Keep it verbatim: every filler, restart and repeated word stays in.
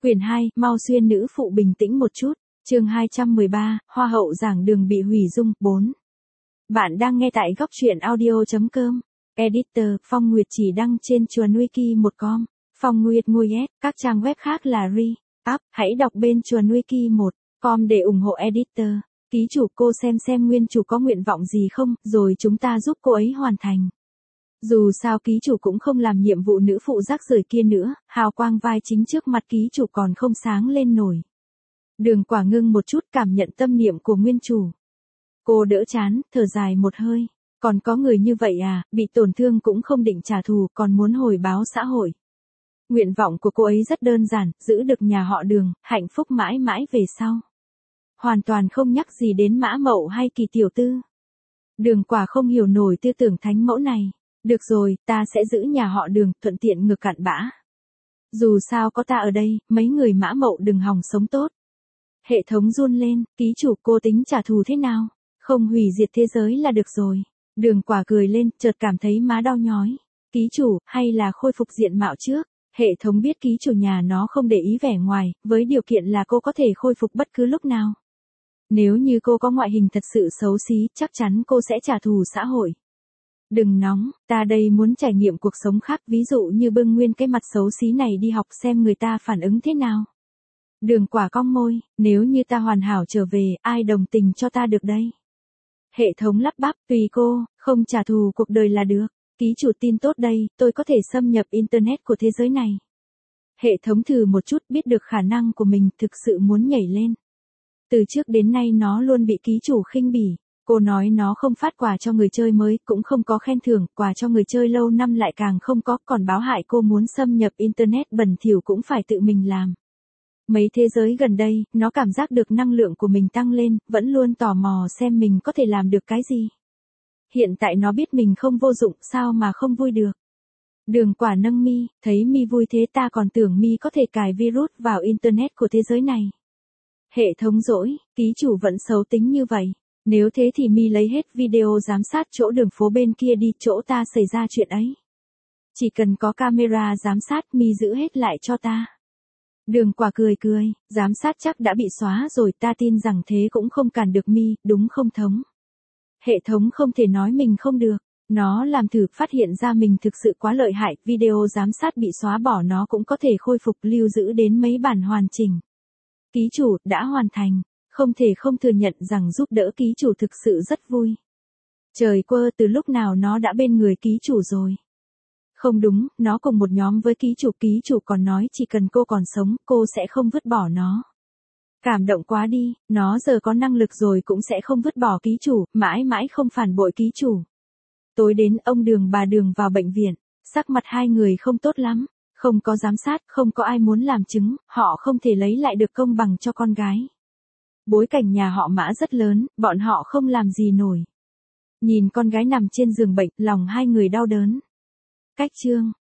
Quyển hai, mau xuyên nữ phụ bình tĩnh một chút. Chương hai trăm mười ba, Hoa hậu giảng đường bị hủy dung. bốn. Bạn đang nghe tại góc truyện audio chấm com. Editor, Phong Nguyệt chỉ đăng trên chuồn wiki một com. Phong Nguyệt ngồi ép, các trang web khác là re, up, hãy đọc bên chuồn wiki một com để ủng hộ editor. Ký chủ cô xem xem nguyên chủ có nguyện vọng gì không, rồi chúng ta giúp cô ấy hoàn thành. Dù sao ký chủ cũng không làm nhiệm vụ nữ phụ rác rưởi kia nữa, hào quang vai chính trước mặt ký chủ còn không sáng lên nổi. Đường Quả ngưng một chút cảm nhận tâm niệm của nguyên chủ. Cô đỡ chán, thở dài một hơi. Còn có người như vậy à, bị tổn thương cũng không định trả thù, còn muốn hồi báo xã hội. Nguyện vọng của cô ấy rất đơn giản, giữ được nhà họ Đường, hạnh phúc mãi mãi về sau. Hoàn toàn không nhắc gì đến Mã Mậu hay Kỳ tiểu tư. Đường Quả không hiểu nổi tư tưởng thánh mẫu này. Được rồi, ta sẽ giữ nhà họ Đường, thuận tiện ngược cặn bã. Dù sao có ta ở đây, mấy người Mã Mậu đừng hòng sống tốt. Hệ thống run lên, ký chủ cô tính trả thù thế nào? Không hủy diệt thế giới là được rồi. Đường Quả cười lên, chợt cảm thấy má đau nhói. Ký chủ, hay là khôi phục diện mạo trước? Hệ thống biết ký chủ nhà nó không để ý vẻ ngoài, với điều kiện là cô có thể khôi phục bất cứ lúc nào. Nếu như cô có ngoại hình thật sự xấu xí, chắc chắn cô sẽ trả thù xã hội. Đừng nóng, ta đây muốn trải nghiệm cuộc sống khác, ví dụ như bưng nguyên cái mặt xấu xí này đi học xem người ta phản ứng thế nào. Đường Quả cong môi, nếu như ta hoàn hảo trở về, ai đồng tình cho ta được đây? Hệ thống lắp bắp, tùy cô, không trả thù cuộc đời là được. Ký chủ tin tốt đây, tôi có thể xâm nhập Internet của thế giới này. Hệ thống thử một chút, biết được khả năng của mình, thực sự muốn nhảy lên. Từ trước đến nay nó luôn bị ký chủ khinh bỉ. Cô nói nó không phát quà cho người chơi mới, cũng không có khen thưởng, quà cho người chơi lâu năm lại càng không có, còn báo hại cô muốn xâm nhập Internet bẩn thỉu cũng phải tự mình làm. Mấy thế giới gần đây, nó cảm giác được năng lượng của mình tăng lên, vẫn luôn tò mò xem mình có thể làm được cái gì. Hiện tại nó biết mình không vô dụng, sao mà không vui được. Đường Quả nâng mi, thấy mi vui thế ta còn tưởng mi có thể cài virus vào Internet của thế giới này. Hệ thống dỗi, ký chủ vẫn xấu tính như vậy. Nếu thế thì mi lấy hết video giám sát chỗ đường phố bên kia đi, chỗ ta xảy ra chuyện ấy. Chỉ cần có camera giám sát, mi giữ hết lại cho ta. Đường Quả cười cười, giám sát chắc đã bị xóa rồi, ta tin rằng thế cũng không cản được mi, đúng không thống? Hệ thống không thể nói mình không được. Nó làm thử phát hiện ra mình thực sự quá lợi hại, video giám sát bị xóa bỏ nó cũng có thể khôi phục lưu giữ đến mấy bản hoàn chỉnh. Ký chủ, đã hoàn thành. Không thể không thừa nhận rằng giúp đỡ ký chủ thực sự rất vui. Trời quơ, từ lúc nào nó đã bên người ký chủ rồi? Không đúng, nó cùng một nhóm với ký chủ, ký chủ còn nói chỉ cần cô còn sống, cô sẽ không vứt bỏ nó. Cảm động quá đi, nó giờ có năng lực rồi cũng sẽ không vứt bỏ ký chủ, mãi mãi không phản bội ký chủ. Tối đến ông Đường bà Đường vào bệnh viện, sắc mặt hai người không tốt lắm, không có giám sát, không có ai muốn làm chứng, họ không thể lấy lại được công bằng cho con gái. Bối cảnh nhà họ Mã rất lớn, bọn họ không làm gì nổi. Nhìn con gái nằm trên giường bệnh, lòng hai người đau đớn. Cách chương,